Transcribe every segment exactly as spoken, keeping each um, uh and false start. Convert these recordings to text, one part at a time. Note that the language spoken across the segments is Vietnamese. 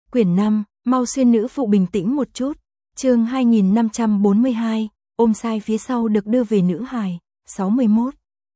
Quyển năm, mau xuyên nữ phụ bình tĩnh một chút. Chương hai nghìn năm trăm bốn mươi hai, ôm sai phía sau được đưa về nữ hài, sáu mươi mốt.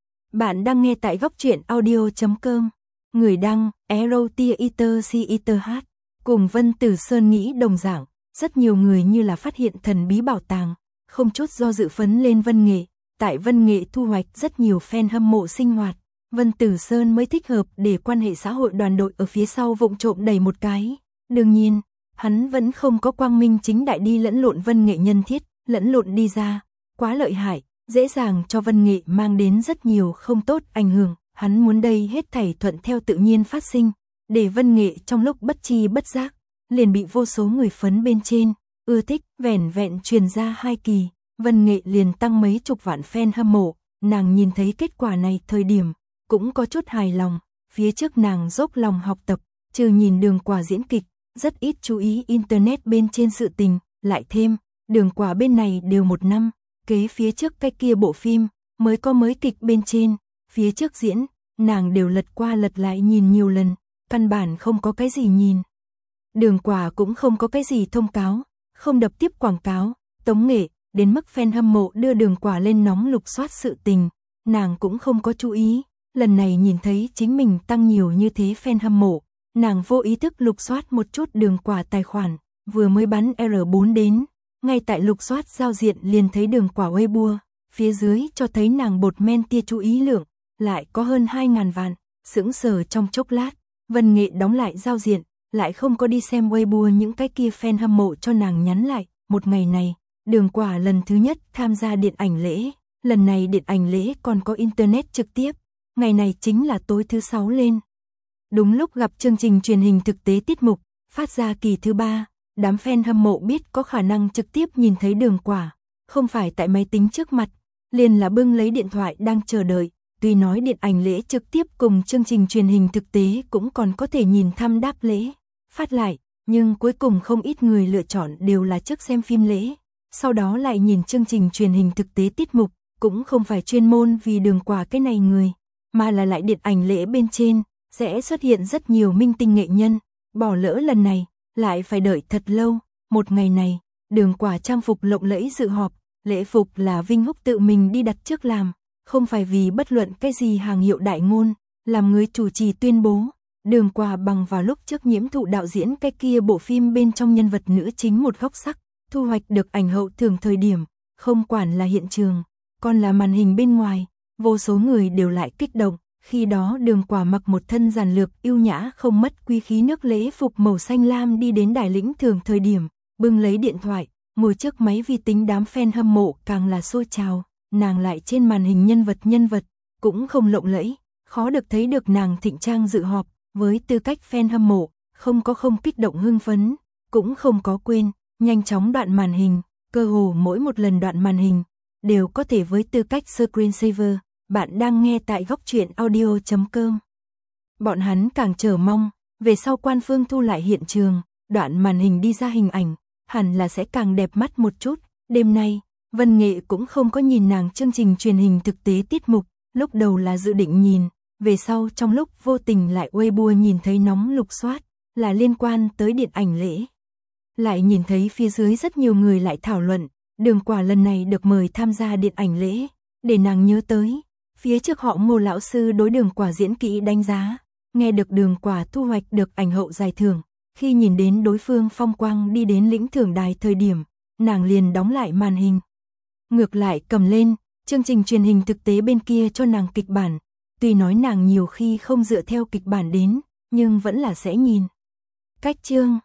Bạn đang nghe tại góc truyện audio chấm com. Người đăng, Erotia Eater C Eater H. Cùng Vân Tử Sơn nghĩ đồng dạng, rất nhiều người như là phát hiện thần bí bảo tàng, không chút do dự phấn lên Vân Nghệ. Tại Vân Nghệ thu hoạch rất nhiều fan hâm mộ sinh hoạt, Vân Tử Sơn mới thích hợp để quan hệ xã hội đoàn đội ở phía sau vụng trộm đầy một cái. Đương nhiên, hắn vẫn không có quang minh chính đại đi lẫn lộn Vân Nghệ nhân thiết, lẫn lộn đi ra, quá lợi hại, dễ dàng cho Vân Nghệ mang đến rất nhiều không tốt ảnh hưởng, hắn muốn đây hết thảy thuận theo tự nhiên phát sinh, để Vân Nghệ trong lúc bất chi bất giác, liền bị vô số người phấn bên trên, ưa thích, vẻn vẹn truyền ra hai kỳ, Vân Nghệ liền tăng mấy chục vạn fan hâm mộ, nàng nhìn thấy kết quả này thời điểm, cũng có chút hài lòng, phía trước nàng dốc lòng học tập, trừ nhìn Đường Quả diễn kịch, rất ít chú ý internet bên trên sự tình, lại thêm, Đường Quả bên này đều một năm, kế phía trước cái kia bộ phim, mới có mới kịch bên trên, phía trước diễn, nàng đều lật qua lật lại nhìn nhiều lần, căn bản không có cái gì nhìn. Đường Quả cũng không có cái gì thông cáo, không đập tiếp quảng cáo, tống nghệ, đến mức fan hâm mộ đưa Đường Quả lên nóng lục soát sự tình, nàng cũng không có chú ý, lần này nhìn thấy chính mình tăng nhiều như thế fan hâm mộ, nàng vô ý thức lục soát một chút Đường Quả tài khoản, vừa mới bắn R bốn đến, ngay tại lục soát giao diện liền thấy Đường Quả Weibo, phía dưới cho thấy nàng bột men tia chú ý lượng, lại có hơn hai ngàn vạn, sững sờ trong chốc lát, Vân Nghệ đóng lại giao diện, lại không có đi xem Weibo những cái kia fan hâm mộ cho nàng nhắn lại, một ngày này, Đường Quả lần thứ nhất tham gia điện ảnh lễ, lần này điện ảnh lễ còn có internet trực tiếp, ngày này chính là tối thứ sáu lên. Đúng lúc gặp chương trình truyền hình thực tế tiết mục, phát ra kỳ thứ ba, đám fan hâm mộ biết có khả năng trực tiếp nhìn thấy Đường Quả, không phải tại máy tính trước mặt, liền là bưng lấy điện thoại đang chờ đợi, tuy nói điện ảnh lễ trực tiếp cùng chương trình truyền hình thực tế cũng còn có thể nhìn thăm đáp lễ, phát lại, nhưng cuối cùng không ít người lựa chọn đều là trước xem phim lễ, sau đó lại nhìn chương trình truyền hình thực tế tiết mục, cũng không phải chuyên môn vì Đường Quả cái này người, mà là lại điện ảnh lễ bên trên, sẽ xuất hiện rất nhiều minh tinh nghệ nhân, bỏ lỡ lần này, lại phải đợi thật lâu, một ngày này, Đường Quả trang phục lộng lẫy dự họp, lễ phục là Vinh Húc tự mình đi đặt trước làm, không phải vì bất luận cái gì hàng hiệu đại ngôn, làm người chủ trì tuyên bố, Đường Quả bằng vào lúc trước nhiễm thụ đạo diễn cái kia bộ phim bên trong nhân vật nữ chính một góc sắc, thu hoạch được ảnh hậu thường thời điểm, không quản là hiện trường, còn là màn hình bên ngoài, vô số người đều lại kích động. Khi đó Đường Quả mặc một thân giản lược yêu nhã không mất quý khí nước lễ phục màu xanh lam đi đến đài lĩnh thưởng thời điểm, bưng lấy điện thoại, ngồi trước máy vi tính đám fan hâm mộ càng là sôi trào, nàng lại trên màn hình nhân vật nhân vật, cũng không lộng lẫy, khó được thấy được nàng thịnh trang dự họp, với tư cách fan hâm mộ, không có không kích động hưng phấn, cũng không có quên, nhanh chóng đoạn màn hình, cơ hồ mỗi một lần đoạn màn hình, đều có thể với tư cách screensaver. Bạn đang nghe tại góc truyện audio chấm com. Bọn hắn càng chờ mong, về sau quan phương thu lại hiện trường, đoạn màn hình đi ra hình ảnh, hẳn là sẽ càng đẹp mắt một chút. Đêm nay, Vân Nghệ cũng không có nhìn nàng chương trình truyền hình thực tế tiết mục, lúc đầu là dự định nhìn, về sau trong lúc vô tình lại Weibo nhìn thấy nóng lục soát, là liên quan tới điện ảnh lễ. Lại nhìn thấy phía dưới rất nhiều người lại thảo luận, Đường Quả lần này được mời tham gia điện ảnh lễ, để nàng nhớ tới. Phía trước họ Ngô lão sư đối Đường Quả diễn kỹ đánh giá, nghe được Đường Quả thu hoạch được ảnh hậu giải thưởng, khi nhìn đến đối phương phong quang đi đến lĩnh thưởng đài thời điểm, nàng liền đóng lại màn hình. Ngược lại cầm lên, chương trình truyền hình thực tế bên kia cho nàng kịch bản, tuy nói nàng nhiều khi không dựa theo kịch bản đến, nhưng vẫn là sẽ nhìn. Cách chương,